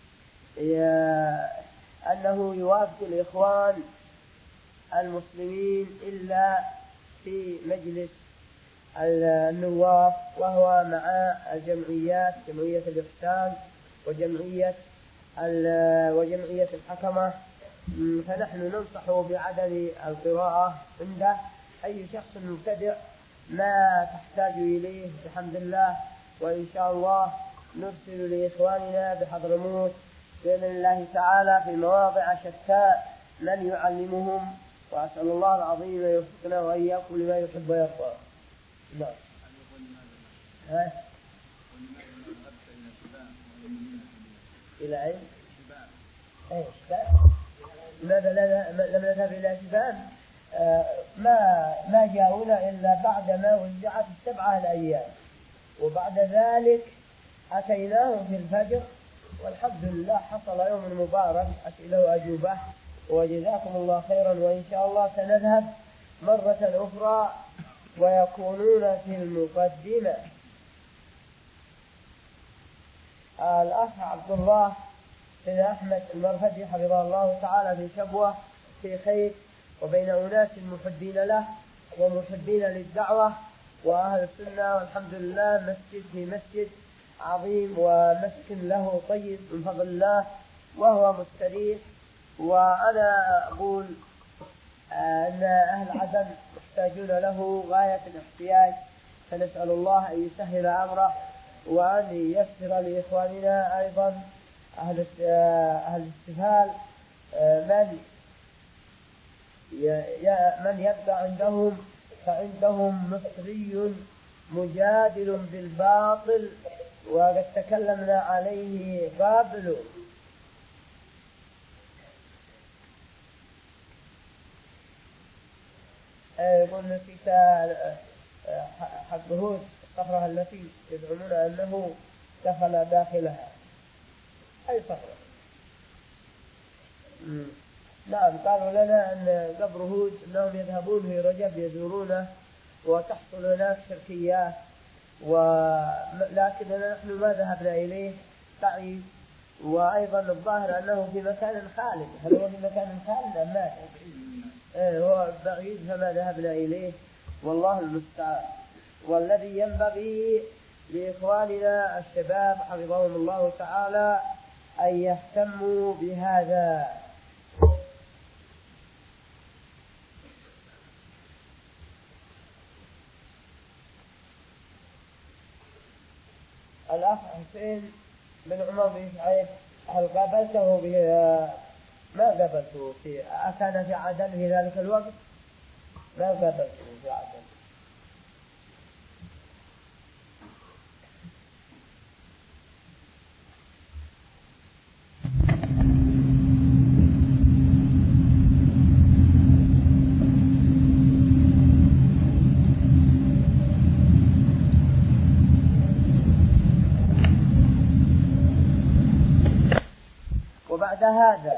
أنه يوافق الإخوان المسلمين إلا في مجلس النواب، وهو مع الجمعيات، جمعية الإحسان وجمعية وجمعية الحكمة. فنحن ننصح بعدم القراءة عنده. أي شخص مبتدع ما تحتاج إليه بحمد الله، وإن شاء الله نرسل لإخواننا بحضرموت بإذن الله تعالى في مواضع شتى من يعلمهم، وأسأل الله العظيم يوفقنا وإياكم لما يحب ويرضى. نعم. ها؟ إلى أين؟ أي شباب؟ لماذا لم نذهب إلى شباب؟ آه ما ما جاءونا إلا بعد ما وزعت السبعة الأيام، وبعد ذلك أتيناهم في الفجر، والحمد لله حصل يوم مبارك، أسئلة وأجوبة، وجزاكم الله خيرا. وإن شاء الله سنذهب مرة أخرى ويكونون في المقدمة. آه الأخ عبد الله بن أحمد المرفدي حفظه الله تعالى في شبوة في خير، وبين أناس محبين له ومحبين للدعوة وأهل السنة، والحمد لله مسجد في مسجد عظيم ومسكن له طيب من فضل الله، وهو مستريح. وأنا أقول أن أهل عدن محتاجون له غاية الاحتياج، فنسأل الله أن يسهل أمره وأن ييسر لإخواننا أيضا أهل أهل السفال من من يبقى عندهم، فعندهم مصري مجادل بالباطل وقد تكلمنا عليه قبل. يقول نسيت حق هود الصخرة التي يزعمون أنه دخل داخلها. أي صخرة. نعم قالوا لنا أن قبر هود أنهم يذهبون في رجب يزورونه وتحصل هناك شركيات، ولكننا نحن ما ذهبنا إليه بعيد، وأيضا الظاهر أنه في مكان خالد. هل هو في مكان خالد أم لا؟ إيه هو بعيد فما ذهبنا إليه، والله المستعان. والذي ينبغي لإخواننا الشباب حفظهم الله تعالى أن يهتموا بهذا. الأخ حسين بن عمر بن شعيب هل قابلته به؟ ما قابلته في أكان في عدن في ذلك الوقت؟ ما قابلته في عدن. وبعد هذا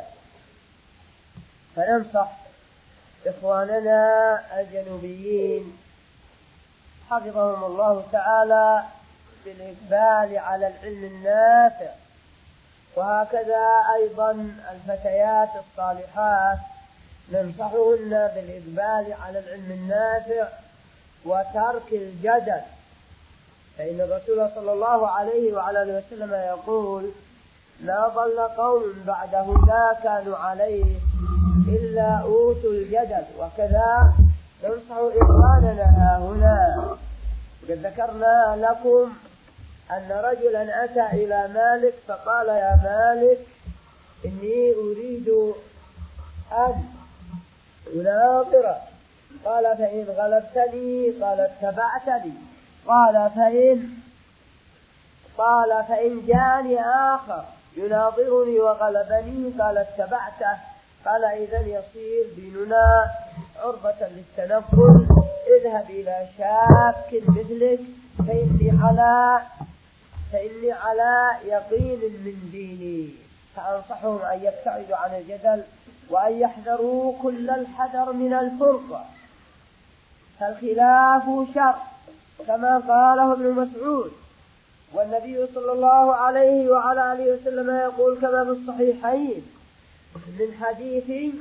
فننصح إخواننا الجنوبيين حفظهم الله تعالى بالإقبال على العلم النافع، وهكذا أيضا الفتيات الصالحات ننصحهن بالإقبال على العلم النافع وترك الجدل، فإن الرسول صلى الله عليه وعلى آله وسلم يقول: لا ضل قوم بعد هدى كانوا عليه إلا أوتوا الجدل. وكذا ننصح إخواننا هنا. وقد ذكرنا لكم أن رجلا أتى إلى مالك فقال: يا مالك إني أريد أن أناظر. قال: فإن غلبتني. قال: اتبعتني. قال: فإن قال فإن جاءني آخر يناظرني وغلبني. قال: اتبعته. قال: إذن يصير ديننا عرضة للتنقل. اذهب إلى شاك مثلك فإني على فإني على يقين من ديني. فأنصحهم أن يبتعدوا عن الجدل وأن يحذروا كل الحذر من الفرقة، فالخلاف شر كما قاله ابن مسعود. والنبي صلى الله عليه وعلى آله وسلم يقول كما في الصحيحين من حديث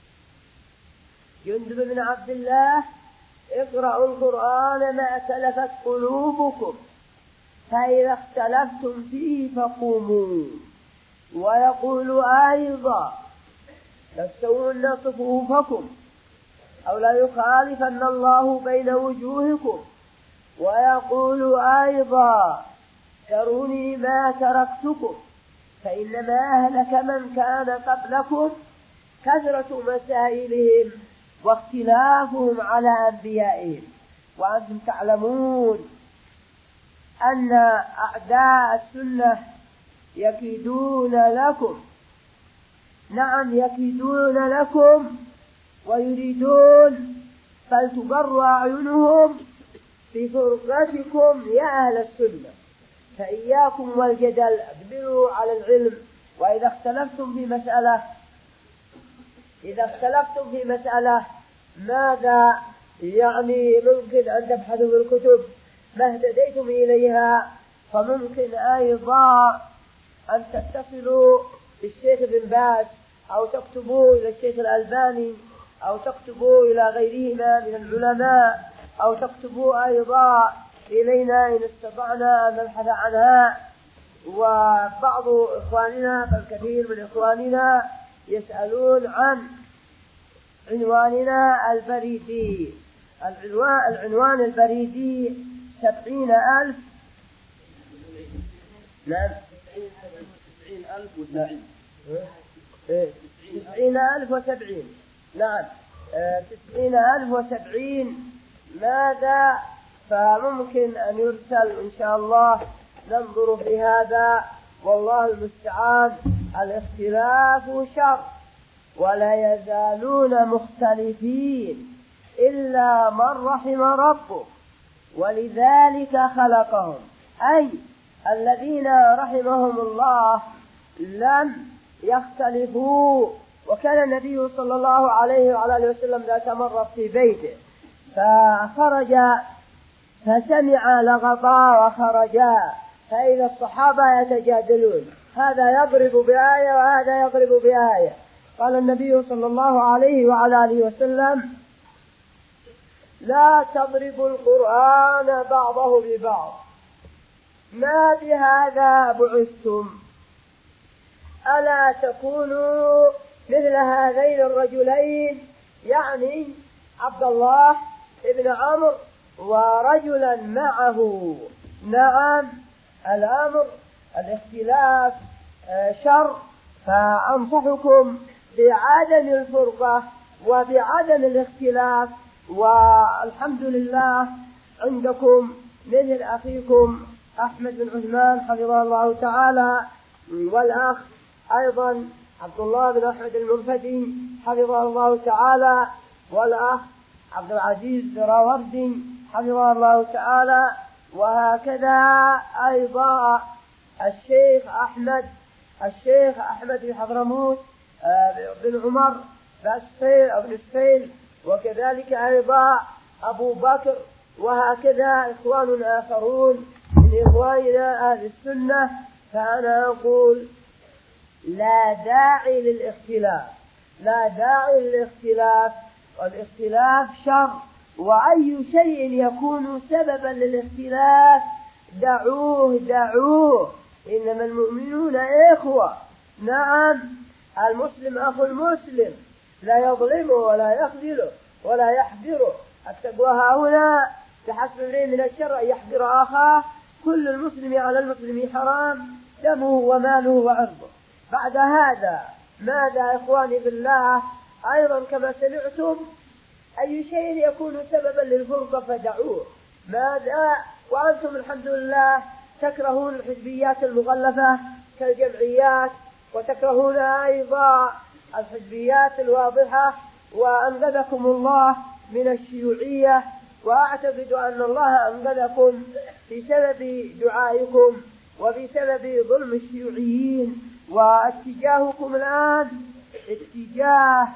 جندب بن عبد الله: اقرأوا القرآن ما أتلفت قلوبكم، فإذا اختلفتم فيه فقوموا. ويقول أيضا: تستوون صفوفكم أو لا يخالفن الله بين وجوهكم. ويقول أيضا: تروني ما تركتكم، فإنما أهلك من كان قبلكم كثرة مسائلهم واختلافهم على أنبيائهم. وأنتم تعلمون أن أعداء السنة يكيدون لكم، نعم يكيدون لكم ويريدون فلتبر أعينهم بفرقتكم يا أهل السنة. فإياكم والجدل، اقبلوا على العلم. وإذا اختلفتم في مسألة إذا اختلفتم في مسألة ماذا يعني ممكن أن تبحثوا في الكتب ما اهتديتم إليها، فممكن أيضا أن تتصلوا بالشيخ بن باز أو تكتبوا إلى الشيخ الألباني أو تكتبوا إلى غيرهما من العلماء أو تكتبوا أيضا إلينا إن استطعنا أن نبحث عنها. وبعض إخواننا فالكثير من إخواننا يسألون عن عنواننا البريدي. العنوان, العنوان البريدي سبعين ألف نعم
تسعين ألف وسبعين
تسعين ألف وسبعين نعم تسعين ألف وسبعين. ماذا؟ فممكن أن يرسل إن شاء الله، ننظر في هذا والله المستعان. الاختلاف شر ولا يزالون مختلفين إلا من رحم ربه، ولذلك خلقهم، أي الذين رحمهم الله لم يختلفوا. وكان النبي صلى الله عليه وعلى آله وسلم ذات مرة في بيته فخرج فسمع لغطا وخرجا فإذا الصحابة يتجادلون، هذا يضرب بآية وهذا يضرب بآية. قال النبي صلى الله عليه وعلى آله وسلم: لا تضربوا القرآن بعضه ببعض، ما بهذا بعثتم، ألا تكونوا مثل هذين الرجلين، يعني عبد الله ابن عمرو ورجلا معه. نعم، الأمر الاختلاف شر، فأنصحكم بعدم الفرقة وبعدم الاختلاف. والحمد لله عندكم مثل أخيكم أحمد بن عثمان حفظه الله تعالى، والأخ أيضا عبد الله بن أحمد المنفدي حفظه الله تعالى، والأخ عبد العزيز دراوردي حفظه الله تعالى، وهكذا أيضا الشيخ أحمد الشيخ أحمد بن حضرموت بن عمر بن أبن سفيل، وكذلك أيضا أبو بكر، وهكذا إخوان آخرون من إخواننا أهل السنة. فأنا أقول لا داعي للاختلاف، لا داعي للاختلاف، والاختلاف شر، وأي شيء يكون سببا للاختلاف دعوه دعوه، إنما المؤمنون إخوة. نعم، المسلم أخو المسلم، لا يظلمه ولا يخذله ولا يحقره. التقوى هنا بحسب امرئ من الشر أن يحقر أخاه، كل المسلم على المسلم حرام دمه وماله وعرضه. بعد هذا ماذا إخواني بالله؟ أيضا كما سمعتم أي شيء يكون سببا للفرقة فدعوه. ماذا وأنتم الحمد لله تكرهون الحزبيات المغلفة كالجمعيات، وتكرهون أيضا الحزبيات الواضحة، وأنقذكم الله من الشيوعية، وأعتقد أن الله أنقذكم بسبب دعائكم وبسبب ظلم الشيوعيين. واتجاهكم الآن اتجاه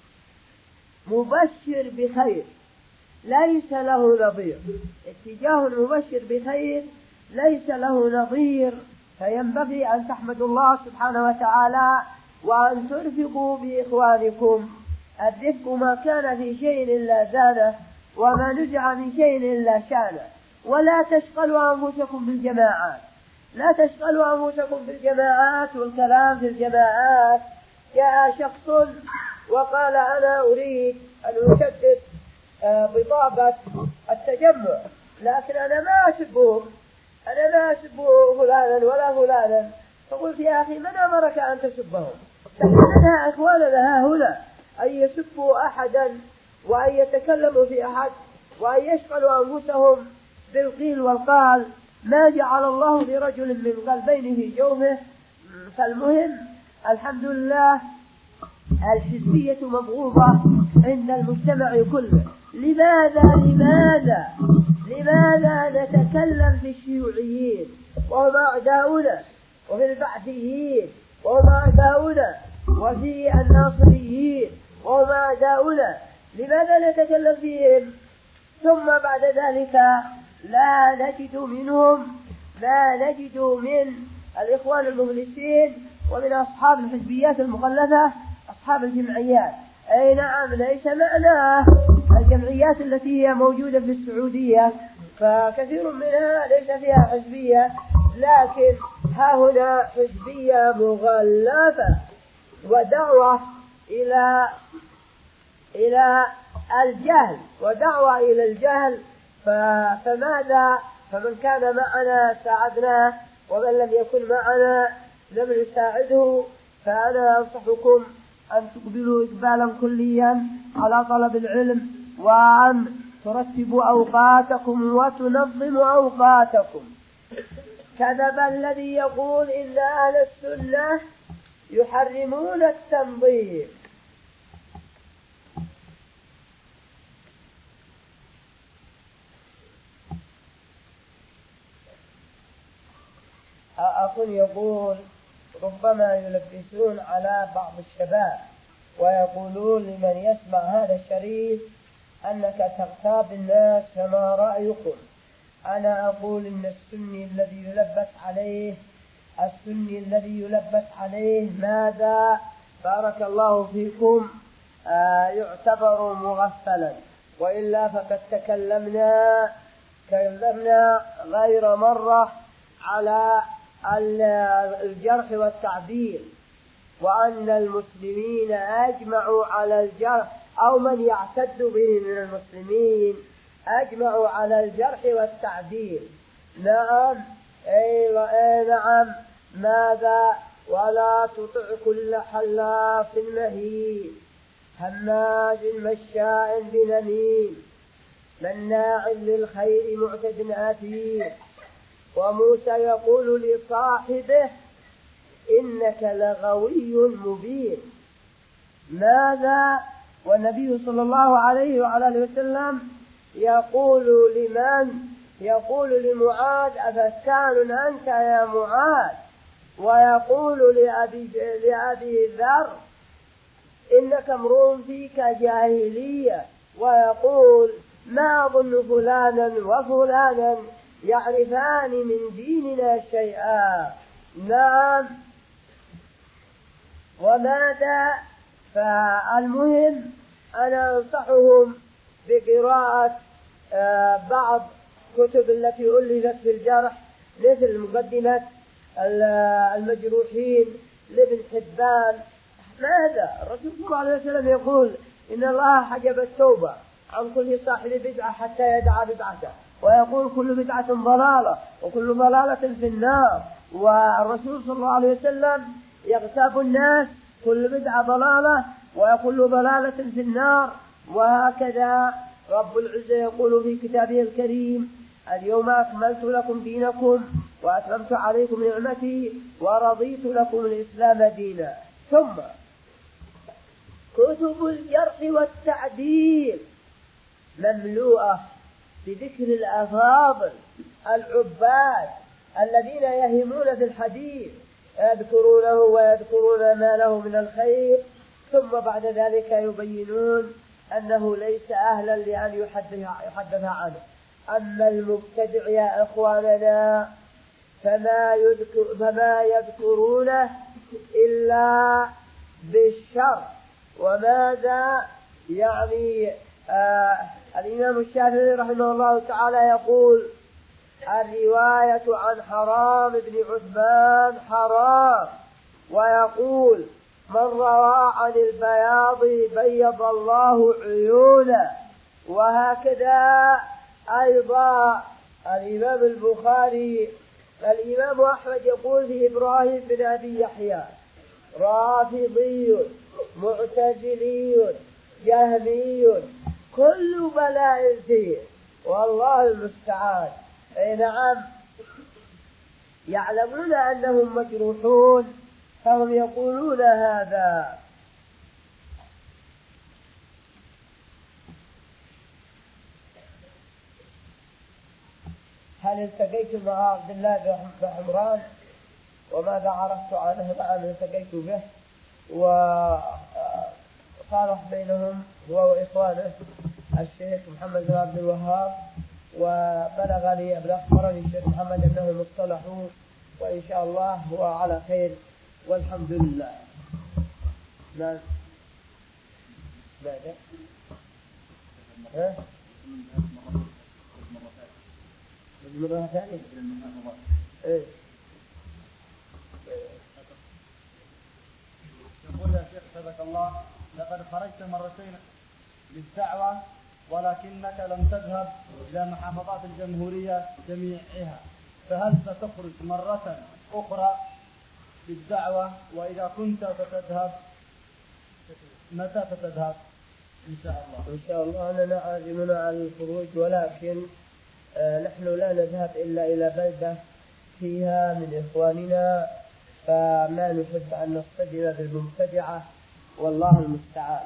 مبشر بخير ليس له نظير، اتجاه مبشر بخير ليس له نظير. فينبغي أن تحمدوا الله سبحانه وتعالى وأن ترفقوا بإخوانكم. الرفق ما كان في شيء إلا زانه، وما نزع من شيء إلا شانه. ولا تشغلوا أنفسكم بالجماعات، لا تشغلوا أنفسكم بالجماعات والكلام في الجماعات. جاء شخص وقال أنا أريد أن أشدد بطابة التجمع، لكن أنا ما أسبه أنا ما أسبه فلانا ولا فلانا. فقلت يا أخي من أمرك أن تسبهم؟ لأننا إخواننا هنا أن يسبوا أحدا وأن يتكلموا في أحد وأن يشغلوا أنفسهم بالقيل والقال. ما جعل الله لرجل من قلبين في جوفه. فالمهم الحمد لله الحزبية مبغوضة عند المجتمع كله. لماذا لماذا لماذا نتكلم في الشيوعيين وهم أعداؤنا، وفي البعثيين وهم أعداؤنا، وفي الناصريين وهم أعداؤنا؟ لماذا نتكلم فيهم ثم بعد ذلك لا نجد منهم لا نجد من الإخوان المخلصين ومن أصحاب الحزبيات المغلفة أصحاب الجمعيات؟ أي نعم، ليس معنى الجمعيات التي هي موجودة في السعودية فكثير منها ليس فيها حزبية، لكن ها هنا حزبية مغلفة ودعوة إلى إلى الجهل ودعوة إلى الجهل. فماذا فمن كان معنا ساعدناه، ومن لم يكن معنا لم نساعده. فأنا أنصحكم أن تقبلوا إقبالا كليا على طلب العلم، وأن ترتبوا أوقاتكم وتنظموا أوقاتكم. كذب الذي يقول إن أهل السنة يحرمون التنظيم. أخ يقول ربما يلبسون على بعض الشباب ويقولون لمن يسمع هذا الشريط أنك تغتاب الناس، فما رأيكم؟ أنا أقول إن السني الذي يلبس عليه السني الذي يلبس عليه ماذا؟ بارك الله فيكم، آه يعتبر مغفلا، وإلا فقد تكلمنا تكلمنا غير مرة على الجرح والتعديل، وأن المسلمين أجمعوا على الجرح، أو من يعتد به من المسلمين أجمعوا على الجرح والتعديل. نعم أي نعم. ماذا؟ ولا تطع كل حلاف مهين هماز مشاء بنميم مناع للخير معتد أثيم. وموسى يقول لصاحبه إنك لغوي مبين. ماذا؟ والنبي صلى الله عليه وعلى آله وسلم يقول لمن؟ يقول لمعاذ أفتان أنت يا معاذ، ويقول لأبي, لأبي ذر إنك امرؤ فيك جاهلية، ويقول ما أظن فلانا وفلانا يعرفان من ديننا شيئا. نعم. وماذا؟ فالمهم أنا أنصحهم بقراءة بعض كتب التي ألفت في الجرح، مثل مقدمة المجروحين لابن حبان. ماذا؟ الرسول صلى الله عليه وسلم يقول إن الله حجب التوبة عن كل صاحب بدعة حتى يدع بدعته، ويقول كل بدعة ضلالة وكل ضلالة في النار. والرسول صلى الله عليه وسلم يغتاب الناس كل بدعة ضلالة وكل ضلالة في النار. وهكذا رب العزة يقول في كتابه الكريم اليوم أكملت لكم دينكم وأتممت عليكم نعمتي ورضيت لكم الإسلام دينا. ثم كتب الجرح والتعديل مملوءة بذكر الأفاضل العباد الذين يهمون في الحديث، يذكرونه ويذكرون ما له من الخير، ثم بعد ذلك يبينون أنه ليس أهلا لأن يحدث عنه. أما المبتدع يا إخواننا فما, يذكر فما يذكرونه إلا بالشر. وماذا يعني؟ آه الإمام الشافعي رحمه الله تعالى يقول الرواية عن حرام بن عثمان حرام، ويقول من روى عن البياض بيض الله عيونه. وهكذا أيضا الإمام البخاري الإمام أحمد يقول في إبراهيم بن أبي يحيى رافضي معتزلي جهمي كل بلاء فيه والله المستعان. أي نعم. يعلمون أنهم مجروحون فهم يقولون هذا. هل التقيت مع عبد الله بن حمران وماذا عرفت عنه؟ نعم التقيت به، وصالح بينهم هو وإخوانه الشيخ محمد بن عبد الوهاب، وبلغني أخبرني الشيخ محمد أنهم اصطلحوا، وإن شاء الله هو على خير والحمد لله. نعم. ماذا؟ ها؟ مرة ثانية؟ إيه؟
يقول يا شيخ حفظك الله لقد خرجت مرتين للدعوة ولكنك لم تذهب إلى محافظات الجمهورية جميعها، فهل ستخرج مرة أخرى للدعوة؟ وإذا كنت ستذهب متى ستذهب؟ إن شاء الله.
إن شاء الله أننا عازمون على الخروج، ولكن آه نحن لا نذهب إلا إلى بلدة فيها من إخواننا، فما نحب أن نصطدم بالمبتدعة والله المستعان.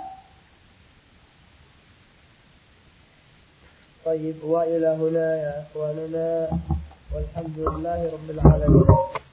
طيب، وإلى هنا يا إخواننا، والحمد لله رب العالمين.